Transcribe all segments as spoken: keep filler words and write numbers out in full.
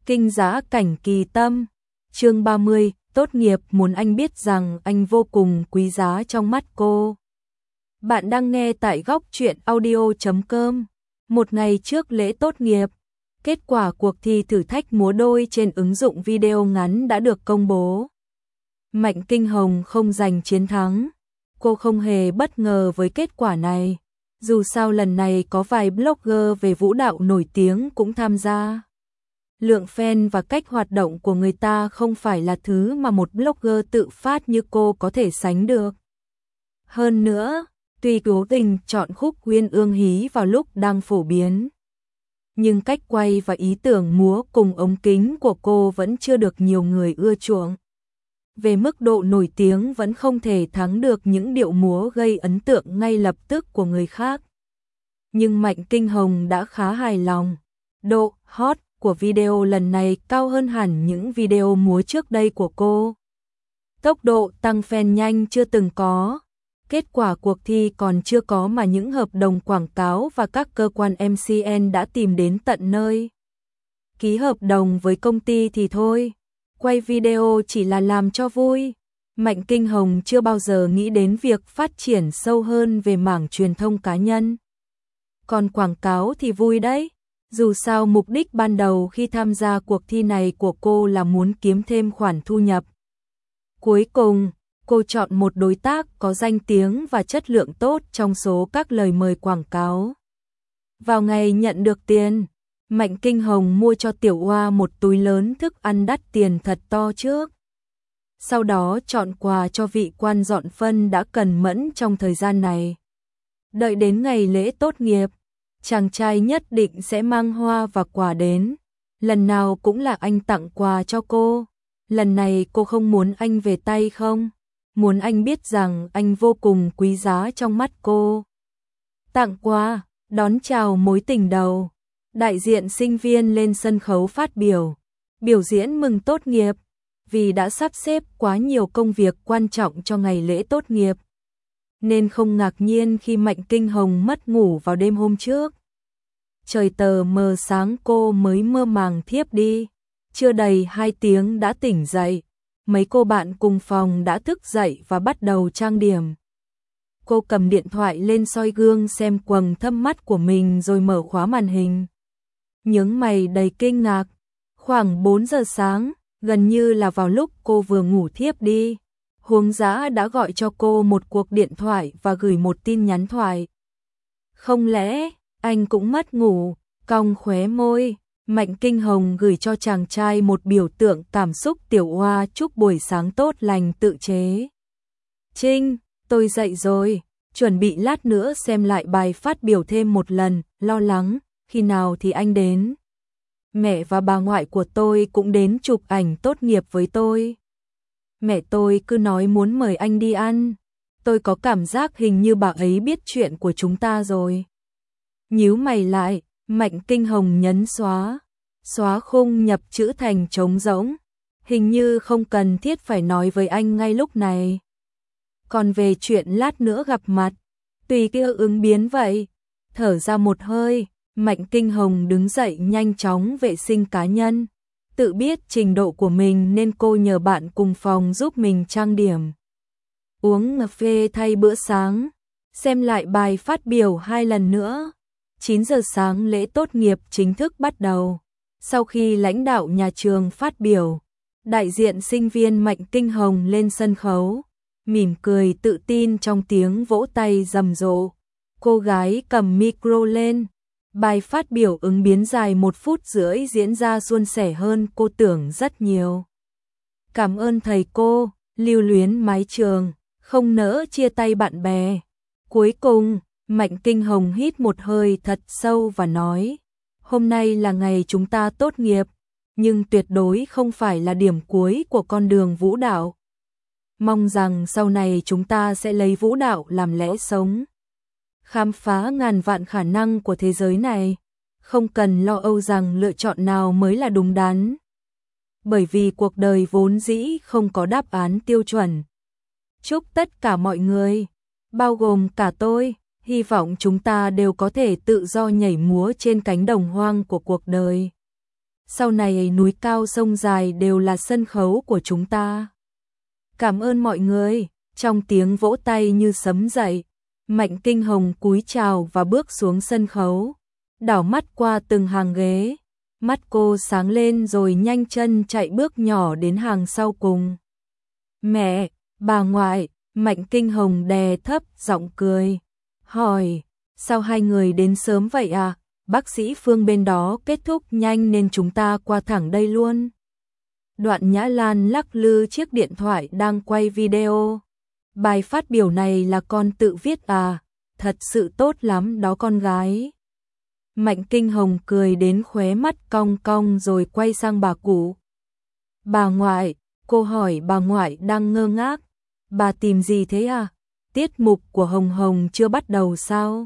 Kinh giá cảnh kỳ tâm. Chương ba mươi, tốt nghiệp muốn anh biết rằng anh vô cùng quý giá trong mắt cô. Bạn đang nghe tại góc truyện audio chấm com. Một ngày trước lễ tốt nghiệp, kết quả cuộc thi thử thách múa đôi trên ứng dụng video ngắn đã được công bố. Mạnh Kinh Hồng không giành chiến thắng. Cô không hề bất ngờ với kết quả này. Dù sao lần này có vài blogger về vũ đạo nổi tiếng cũng tham gia. Lượng fan và cách hoạt động của người ta không phải là thứ mà một blogger tự phát như cô có thể sánh được. Hơn nữa, tuy cố tình chọn khúc Uyên Ương Hí vào lúc đang phổ biến, nhưng cách quay và ý tưởng múa cùng ống kính của cô vẫn chưa được nhiều người ưa chuộng. Về mức độ nổi tiếng vẫn không thể thắng được những điệu múa gây ấn tượng ngay lập tức của người khác. Nhưng Mạnh Kinh Hồng đã khá hài lòng. Độ hot của video lần này cao hơn hẳn những video múa trước đây của cô. Tốc độ tăng fan nhanh chưa từng có. Kết quả cuộc thi còn chưa có mà những hợp đồng quảng cáo và các cơ quan em xê en đã tìm đến tận nơi. Ký hợp đồng với công ty thì thôi, quay video chỉ là làm cho vui. Mạnh Kinh Hồng chưa bao giờ nghĩ đến việc phát triển sâu hơn về mảng truyền thông cá nhân. Còn quảng cáo thì vui đấy. Dù sao mục đích ban đầu khi tham gia cuộc thi này của cô là muốn kiếm thêm khoản thu nhập. Cuối cùng, cô chọn một đối tác có danh tiếng và chất lượng tốt trong số các lời mời quảng cáo. Vào ngày nhận được tiền, Mạnh Kinh Hồng mua cho Tiểu Oa một túi lớn thức ăn đắt tiền thật to trước. Sau đó chọn quà cho vị quan dọn phân đã cần mẫn trong thời gian này. Đợi đến ngày lễ tốt nghiệp, chàng trai nhất định sẽ mang hoa và quà đến. Lần nào cũng là anh tặng quà cho cô. Lần này cô không muốn anh về tay không, muốn anh biết rằng anh vô cùng quý giá trong mắt cô. Tặng quà, đón chào mối tình đầu. Đại diện sinh viên lên sân khấu phát biểu, biểu diễn mừng tốt nghiệp. Vì đã sắp xếp quá nhiều công việc quan trọng cho ngày lễ tốt nghiệp, nên không ngạc nhiên khi Mạnh Kinh Hồng mất ngủ vào đêm hôm trước. Trời tờ mờ sáng cô mới mơ màng thiếp đi. Chưa đầy hai tiếng đã tỉnh dậy. Mấy cô bạn cùng phòng đã thức dậy và bắt đầu trang điểm. Cô cầm điện thoại lên soi gương xem quầng thâm mắt của mình rồi mở khóa màn hình. Nhướng mày đầy kinh ngạc. Khoảng bốn giờ sáng, gần như là vào lúc cô vừa ngủ thiếp đi, Huống Dã đã gọi cho cô một cuộc điện thoại và gửi một tin nhắn thoại. Không lẽ anh cũng mất ngủ? Cong khóe môi, Mạnh Kinh Hồng gửi cho chàng trai một biểu tượng cảm xúc Tiểu Oa chúc buổi sáng tốt lành tự chế. Trinh, tôi dậy rồi, chuẩn bị lát nữa xem lại bài phát biểu thêm một lần, lo lắng, khi nào thì anh đến? Mẹ và bà ngoại của tôi cũng đến chụp ảnh tốt nghiệp với tôi. Mẹ tôi cứ nói muốn mời anh đi ăn. Tôi có cảm giác hình như bà ấy biết chuyện của chúng ta rồi. Nhíu mày lại, Mạnh Kinh Hồng nhấn xóa. Xóa khung nhập chữ thành trống rỗng. Hình như không cần thiết phải nói với anh ngay lúc này. Còn về chuyện lát nữa gặp mặt, tùy kia ứng biến vậy. Thở ra một hơi, Mạnh Kinh Hồng đứng dậy nhanh chóng vệ sinh cá nhân. Tự biết trình độ của mình nên cô nhờ bạn cùng phòng giúp mình trang điểm. Uống cà phê thay bữa sáng, xem lại bài phát biểu hai lần nữa. chín giờ sáng lễ tốt nghiệp chính thức bắt đầu. Sau khi lãnh đạo nhà trường phát biểu, đại diện sinh viên Mạnh Kinh Hồng lên sân khấu, mỉm cười tự tin trong tiếng vỗ tay rầm rộ. Cô gái cầm micro lên. Bài phát biểu ứng biến dài một phút rưỡi diễn ra suôn sẻ hơn cô tưởng rất nhiều. Cảm ơn thầy cô, lưu luyến mái trường, không nỡ chia tay bạn bè. Cuối cùng, Mạnh Kinh Hồng hít một hơi thật sâu và nói, hôm nay là ngày chúng ta tốt nghiệp, nhưng tuyệt đối không phải là điểm cuối của con đường vũ đạo. Mong rằng sau này chúng ta sẽ lấy vũ đạo làm lẽ sống. Khám phá ngàn vạn khả năng của thế giới này, không cần lo âu rằng lựa chọn nào mới là đúng đắn. Bởi vì cuộc đời vốn dĩ không có đáp án tiêu chuẩn. Chúc tất cả mọi người, bao gồm cả tôi, hy vọng chúng ta đều có thể tự do nhảy múa trên cánh đồng hoang của cuộc đời. sau này núi cao sông dài đều là sân khấu của chúng ta. Cảm ơn mọi người, trong tiếng vỗ tay như sấm dậy, Mạnh Kinh Hồng cúi chào và bước xuống sân khấu, đảo mắt qua từng hàng ghế, mắt cô sáng lên rồi nhanh chân chạy bước nhỏ đến hàng sau cùng. Mẹ, bà ngoại, Mạnh Kinh Hồng đè thấp giọng cười, hỏi, sao hai người đến sớm vậy à? Bác sĩ Phương bên đó kết thúc nhanh nên chúng ta qua thẳng đây luôn. Đoạn Nhã Lan lắc lư chiếc điện thoại đang quay video. Bài phát biểu này là con tự viết à? Thật sự tốt lắm đó con gái. Mạnh Kinh Hồng cười đến khóe mắt cong cong rồi quay sang bà cụ. Bà ngoại, cô hỏi bà ngoại đang ngơ ngác. Bà tìm gì thế à? Tiết mục của Hồng Hồng chưa bắt đầu sao?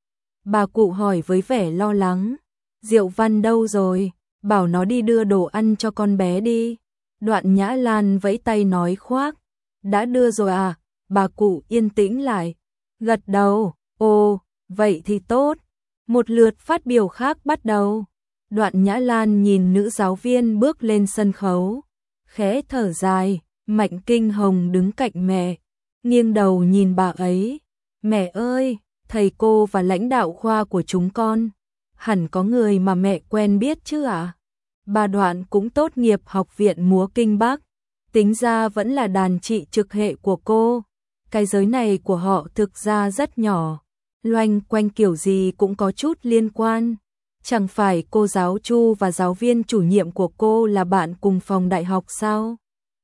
Bà cụ hỏi với vẻ lo lắng. Diệu Văn đâu rồi? Bảo nó đi đưa đồ ăn cho con bé đi. Đoạn Nhã Lan vẫy tay nói khoác. Đã đưa rồi à? Bà cụ yên tĩnh lại. Gật đầu. Ồ, vậy thì tốt. Một lượt phát biểu khác bắt đầu. Đoạn Nhã Lan nhìn nữ giáo viên bước lên sân khấu. Khẽ thở dài, Mạnh Kinh Hồng đứng cạnh mẹ. Nghiêng đầu nhìn bà ấy. Mẹ ơi, thầy cô và lãnh đạo khoa của chúng con. Hẳn có người mà mẹ quen biết chứ ạ? À? Bà Đoạn cũng tốt nghiệp học viện múa Kinh Bắc. Tính ra vẫn là đàn chị trực hệ của cô. Cái giới này của họ thực ra rất nhỏ. Loanh quanh kiểu gì cũng có chút liên quan. Chẳng phải cô giáo Chu và giáo viên chủ nhiệm của cô là bạn cùng phòng đại học sao?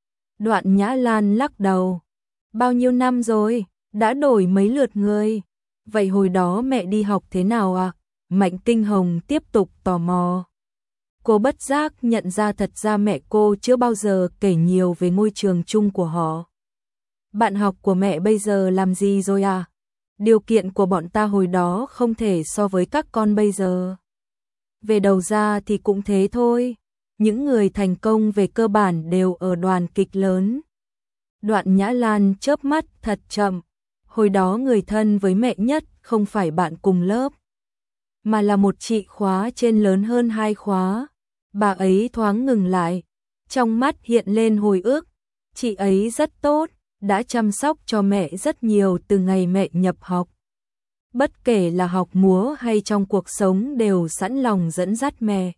Đoạn Nhã Lan lắc đầu. Bao nhiêu năm rồi, đã đổi mấy lượt người. Vậy hồi đó mẹ đi học thế nào à? Mạnh Kinh Hồng tiếp tục tò mò. Cô bất giác nhận ra thật ra mẹ cô chưa bao giờ kể nhiều về ngôi trường chung của họ. Bạn học của mẹ bây giờ làm gì rồi à? Điều kiện của bọn ta hồi đó không thể so với các con bây giờ. Về đầu ra thì cũng thế thôi. Những người thành công về cơ bản đều ở đoàn kịch lớn. Đoạn Nhã Lan chớp mắt thật chậm. Hồi đó người thân với mẹ nhất không phải bạn cùng lớp, mà là một chị khóa trên lớn hơn hai khóa. Bà ấy thoáng ngừng lại. Trong mắt hiện lên hồi ức. Chị ấy rất tốt, đã chăm sóc cho mẹ rất nhiều từ ngày mẹ nhập học. Bất kể là học múa hay trong cuộc sống đều sẵn lòng dẫn dắt mẹ.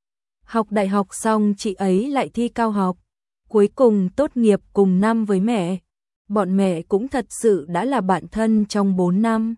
Học đại học xong chị ấy lại thi cao học, cuối cùng tốt nghiệp cùng năm với mẹ. Bọn mẹ cũng thật sự đã là bạn thân trong bốn năm.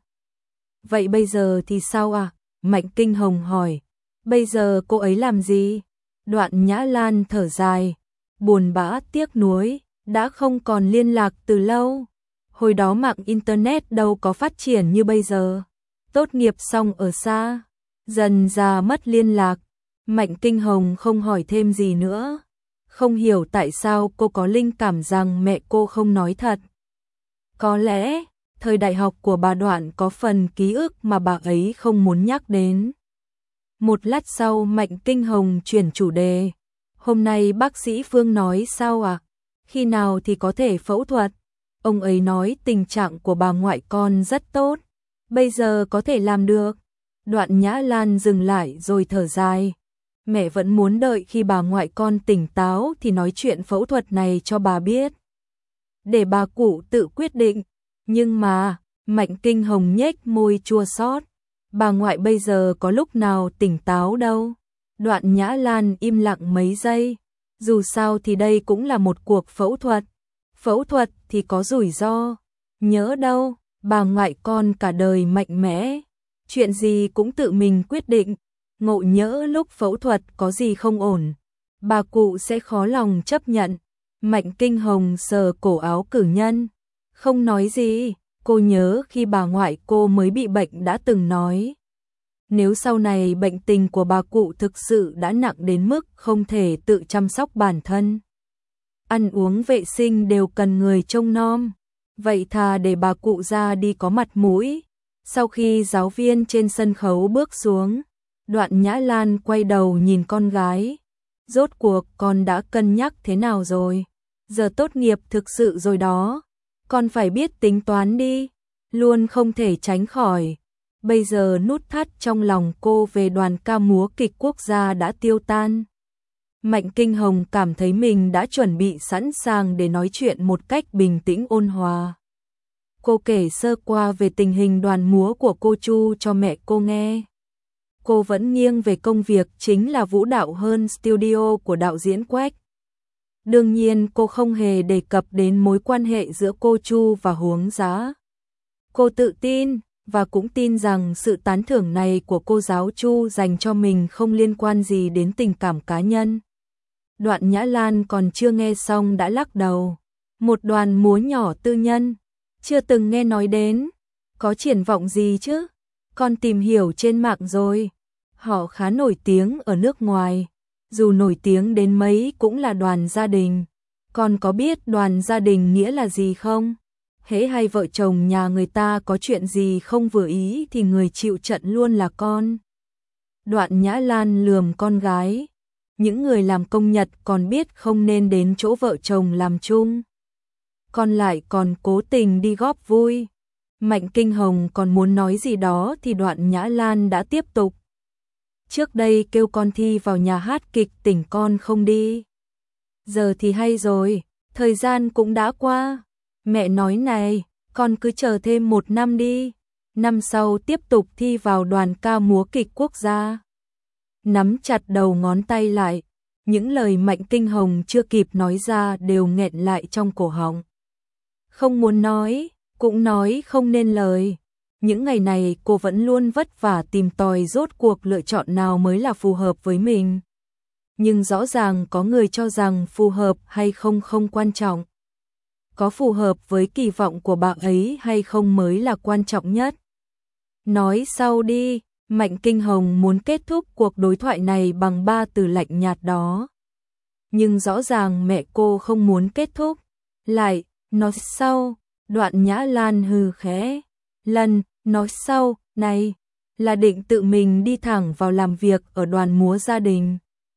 Vậy bây giờ thì sao à? Mạnh Kinh Hồng hỏi. Bây giờ cô ấy làm gì? Đoạn Nhã Lan thở dài, buồn bã tiếc nuối, đã không còn liên lạc từ lâu. Hồi đó mạng internet đâu có phát triển như bây giờ. Tốt nghiệp xong ở xa, dần ra mất liên lạc. Mạnh Kinh Hồng không hỏi thêm gì nữa. Không hiểu tại sao cô có linh cảm rằng mẹ cô không nói thật. Có lẽ, thời đại học của bà Đoạn có phần ký ức mà bà ấy không muốn nhắc đến. Một lát sau Mạnh Kinh Hồng chuyển chủ đề. Hôm nay bác sĩ Phương nói sao à? Khi nào thì có thể phẫu thuật? Ông ấy nói tình trạng của bà ngoại con rất tốt. Bây giờ có thể làm được. Đoạn Nhã Lan dừng lại rồi thở dài. Mẹ vẫn muốn đợi khi bà ngoại con tỉnh táo thì nói chuyện phẫu thuật này cho bà biết. Để bà cụ tự quyết định. Nhưng mà, Mạnh Kinh Hồng nhếch môi chua xót. Bà ngoại bây giờ có lúc nào tỉnh táo đâu. Đoạn Nhã Lan im lặng mấy giây. Dù sao thì đây cũng là một cuộc phẫu thuật. Phẫu thuật thì có rủi ro. Nhớ đâu, bà ngoại con cả đời mạnh mẽ. Chuyện gì cũng tự mình quyết định. Ngộ nhỡ lúc phẫu thuật có gì không ổn, bà cụ sẽ khó lòng chấp nhận. Mạnh Kinh Hồng sờ cổ áo cử nhân. Không nói gì, cô nhớ khi bà ngoại cô mới bị bệnh đã từng nói. Nếu sau này bệnh tình của bà cụ thực sự đã nặng đến mức không thể tự chăm sóc bản thân, ăn uống vệ sinh đều cần người trông nom, vậy thà để bà cụ ra đi có mặt mũi. Sau khi giáo viên trên sân khấu bước xuống, Đoạn Nhã Lan quay đầu nhìn con gái. Rốt cuộc con đã cân nhắc thế nào rồi? Giờ tốt nghiệp thực sự rồi đó. Con phải biết tính toán đi. Luôn không thể tránh khỏi. Bây giờ nút thắt trong lòng cô về đoàn ca múa kịch quốc gia đã tiêu tan. Mạnh Kinh Hồng cảm thấy mình đã chuẩn bị sẵn sàng để nói chuyện một cách bình tĩnh ôn hòa. Cô kể sơ qua về tình hình đoàn múa của cô Chu cho mẹ cô nghe. Cô vẫn nghiêng về công việc chính là vũ đạo hơn studio của đạo diễn Quách. Đương nhiên cô không hề đề cập đến mối quan hệ giữa cô Chu và Huống Giá. Cô tự tin, và cũng tin rằng sự tán thưởng này của cô giáo Chu dành cho mình không liên quan gì đến tình cảm cá nhân. Đoạn Nhã Lan còn chưa nghe xong đã lắc đầu. Một đoàn múa nhỏ tư nhân, chưa từng nghe nói đến, có triển vọng gì chứ? Con tìm hiểu trên mạng rồi. Họ khá nổi tiếng ở nước ngoài, dù nổi tiếng đến mấy cũng là đoàn gia đình. Con có biết đoàn gia đình nghĩa là gì không? Hễ hai vợ chồng nhà người ta có chuyện gì không vừa ý thì người chịu trận luôn là con. Đoạn Nhã Lan lườm con gái. Những người làm công nhật còn biết không nên đến chỗ vợ chồng làm chung. Con lại còn cố tình đi góp vui. Mạnh Kinh Hồng còn muốn nói gì đó thì Đoạn Nhã Lan đã tiếp tục. Trước đây kêu con thi vào nhà hát kịch tỉnh con không đi. Giờ thì hay rồi, thời gian cũng đã qua. Mẹ nói này, con cứ chờ thêm một năm đi. Năm sau tiếp tục thi vào đoàn ca múa kịch quốc gia. Nắm chặt đầu ngón tay lại, những lời Mạnh Kinh Hồng chưa kịp nói ra đều nghẹn lại trong cổ họng. Không muốn nói, cũng nói không nên lời. Những ngày này cô vẫn luôn vất vả tìm tòi rốt cuộc lựa chọn nào mới là phù hợp với mình. Nhưng rõ ràng có người cho rằng phù hợp hay không không quan trọng. Có phù hợp với kỳ vọng của bạn ấy hay không mới là quan trọng nhất. Nói sau đi, Mạnh Kinh Hồng muốn kết thúc cuộc đối thoại này bằng ba từ lạnh nhạt đó. Nhưng rõ ràng mẹ cô không muốn kết thúc. Lại, nói sau, Đoạn Nhã Lan hừ khẽ. Lần, nói sau, này, là định tự mình đi thẳng vào làm việc ở đoàn múa gia đình.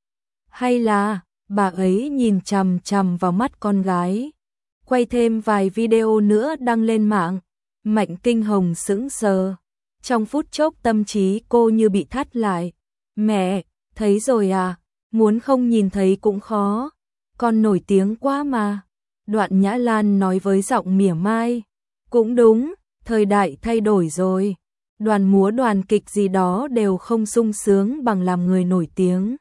Hay là, bà ấy nhìn chằm chằm vào mắt con gái. Quay thêm vài video nữa đăng lên mạng. Mạnh Kinh Hồng sững sờ. Trong phút chốc tâm trí cô như bị thắt lại. Mẹ, thấy rồi à, muốn không nhìn thấy cũng khó. Con nổi tiếng quá mà. Đoạn Nhã Lan nói với giọng mỉa mai. Cũng đúng, thời đại thay đổi rồi. Đoàn múa đoàn kịch gì đó đều không sung sướng bằng làm người nổi tiếng.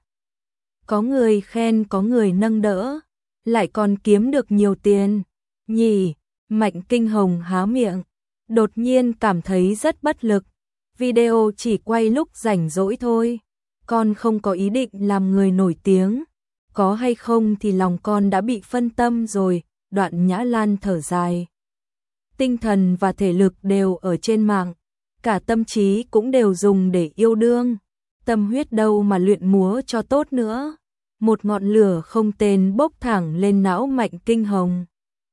Có người khen có người nâng đỡ, lại còn kiếm được nhiều tiền. Nhỉ, Mạnh Kinh Hồng há miệng, đột nhiên cảm thấy rất bất lực. Video chỉ quay lúc rảnh rỗi thôi. Con không có ý định làm người nổi tiếng. Có hay không thì lòng con đã bị phân tâm rồi. Đoạn Nhã Lan thở dài. Tinh thần và thể lực đều ở trên mạng. Cả tâm trí cũng đều dùng để yêu đương. Tâm huyết đâu mà luyện múa cho tốt nữa. Một ngọn lửa không tên bốc thẳng lên não Mạnh Kinh Hồng.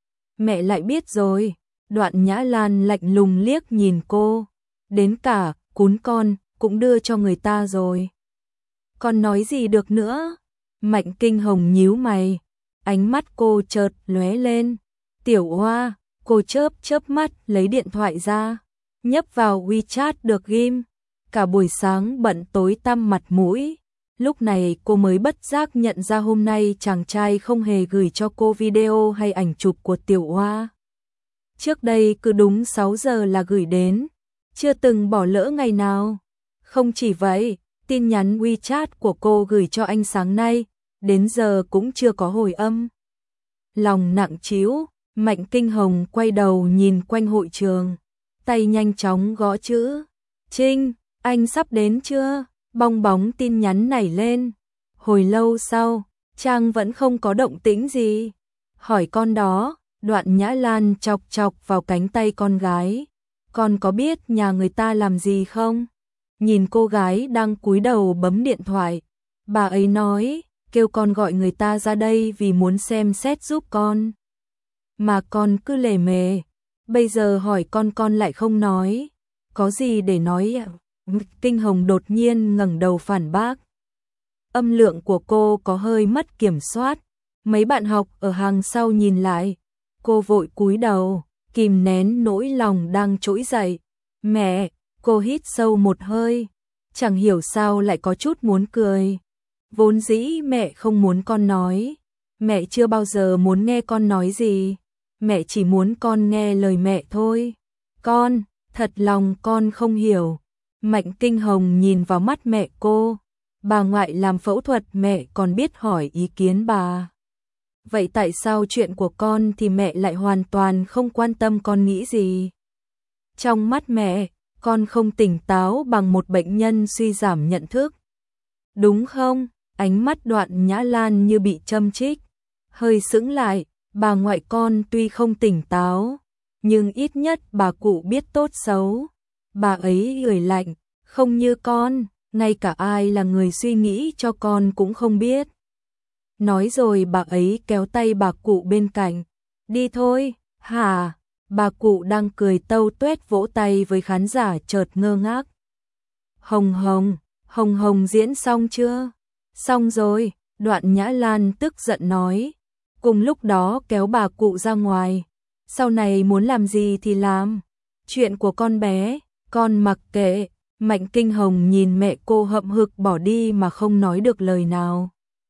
Mẹ lại biết rồi. Đoạn Nhã Lan lạnh lùng liếc nhìn cô. Đến cả cún con cũng đưa cho người ta rồi. Con nói gì được nữa? Mạnh Kinh Hồng nhíu mày. Ánh mắt cô chợt lóe lên. Tiểu Hoa, cô chớp chớp mắt lấy điện thoại ra. Nhấp vào WeChat được ghim. Cả buổi sáng bận tối tăm mặt mũi. Lúc này cô mới bất giác nhận ra hôm nay chàng trai không hề gửi cho cô video hay ảnh chụp của Tiểu Hoa. Trước đây cứ đúng sáu giờ là gửi đến. Chưa từng bỏ lỡ ngày nào. Không chỉ vậy, tin nhắn WeChat của cô gửi cho anh sáng nay, đến giờ cũng chưa có hồi âm. Lòng nặng trĩu, Mạnh Kinh Hồng quay đầu nhìn quanh hội trường, tay nhanh chóng gõ chữ. Trinh, anh sắp đến chưa? Bong bóng tin nhắn nảy lên. Hồi lâu sau, Trang vẫn không có động tĩnh gì. Hỏi con đó, Đoạn Nhã Lan chọc chọc vào cánh tay con gái. Con có biết nhà người ta làm gì không? Nhìn cô gái đang cúi đầu bấm điện thoại. Bà ấy nói, kêu con gọi người ta ra đây vì muốn xem xét giúp con. Mà con cứ lề mề. Bây giờ hỏi con con lại không nói. Có gì để nói ạ? Kinh Hồng đột nhiên ngẩng đầu phản bác. Âm lượng của cô có hơi mất kiểm soát. Mấy bạn học ở hàng sau nhìn lại. Cô vội cúi đầu, kìm nén nỗi lòng đang trỗi dậy. Mẹ, cô hít sâu một hơi. Chẳng hiểu sao lại có chút muốn cười. Vốn dĩ mẹ không muốn con nói, mẹ chưa bao giờ muốn nghe con nói gì, mẹ chỉ muốn con nghe lời mẹ thôi. Con, thật lòng con không hiểu. Mạnh Kinh Hồng nhìn vào mắt mẹ cô, bà ngoại làm phẫu thuật mẹ còn biết hỏi ý kiến bà. Vậy tại sao chuyện của con thì mẹ lại hoàn toàn không quan tâm con nghĩ gì? Trong mắt mẹ, con không tỉnh táo bằng một bệnh nhân suy giảm nhận thức. Đúng không? Ánh mắt Đoạn Nhã Lan như bị châm chích, hơi sững lại, bà ngoại con tuy không tỉnh táo, nhưng ít nhất bà cụ biết tốt xấu. Bà ấy gửi lạnh, không như con, ngay cả ai là người suy nghĩ cho con cũng không biết. Nói rồi bà ấy kéo tay bà cụ bên cạnh, đi thôi, hả? Bà cụ đang cười tâu tuét vỗ tay với khán giả chợt ngơ ngác. Hồng Hồng, Hồng Hồng diễn xong chưa? Xong rồi, Đoạn Nhã Lan tức giận nói, cùng lúc đó kéo bà cụ ra ngoài. Sau này muốn làm gì thì làm, chuyện của con bé, con mặc kệ. Mạnh Kinh Hồng nhìn mẹ cô hậm hực bỏ đi mà không nói được lời nào.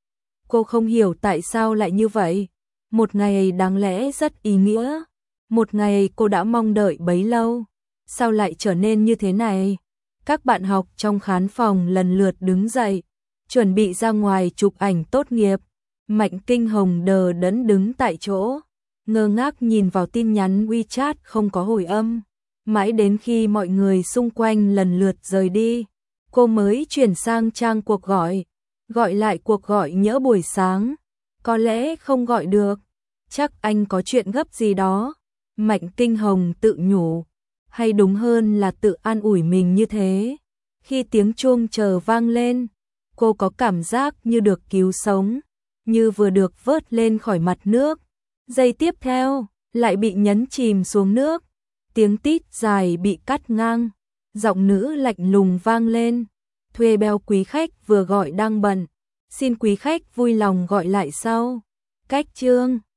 Cô không hiểu tại sao lại như vậy. Một ngày đáng lẽ rất ý nghĩa, một ngày cô đã mong đợi bấy lâu, sao lại trở nên như thế này? Các bạn học trong khán phòng lần lượt đứng dậy, chuẩn bị ra ngoài chụp ảnh tốt nghiệp. Mạnh Kinh Hồng đờ đẫn đứng tại chỗ, ngơ ngác nhìn vào tin nhắn WeChat không có hồi âm. Mãi đến khi mọi người xung quanh lần lượt rời đi, cô mới chuyển sang trang cuộc gọi, gọi lại cuộc gọi nhỡ buổi sáng. Có lẽ không gọi được, chắc anh có chuyện gấp gì đó. Mạnh Kinh Hồng tự nhủ, hay đúng hơn là tự an ủi mình như thế. Khi tiếng chuông chờ vang lên, cô có cảm giác như được cứu sống, như vừa được vớt lên khỏi mặt nước. Giây tiếp theo, lại bị nhấn chìm xuống nước. Tiếng tít dài bị cắt ngang, giọng nữ lạnh lùng vang lên. Thuê bao quý khách vừa gọi đang bận, xin quý khách vui lòng gọi lại sau. Cách chương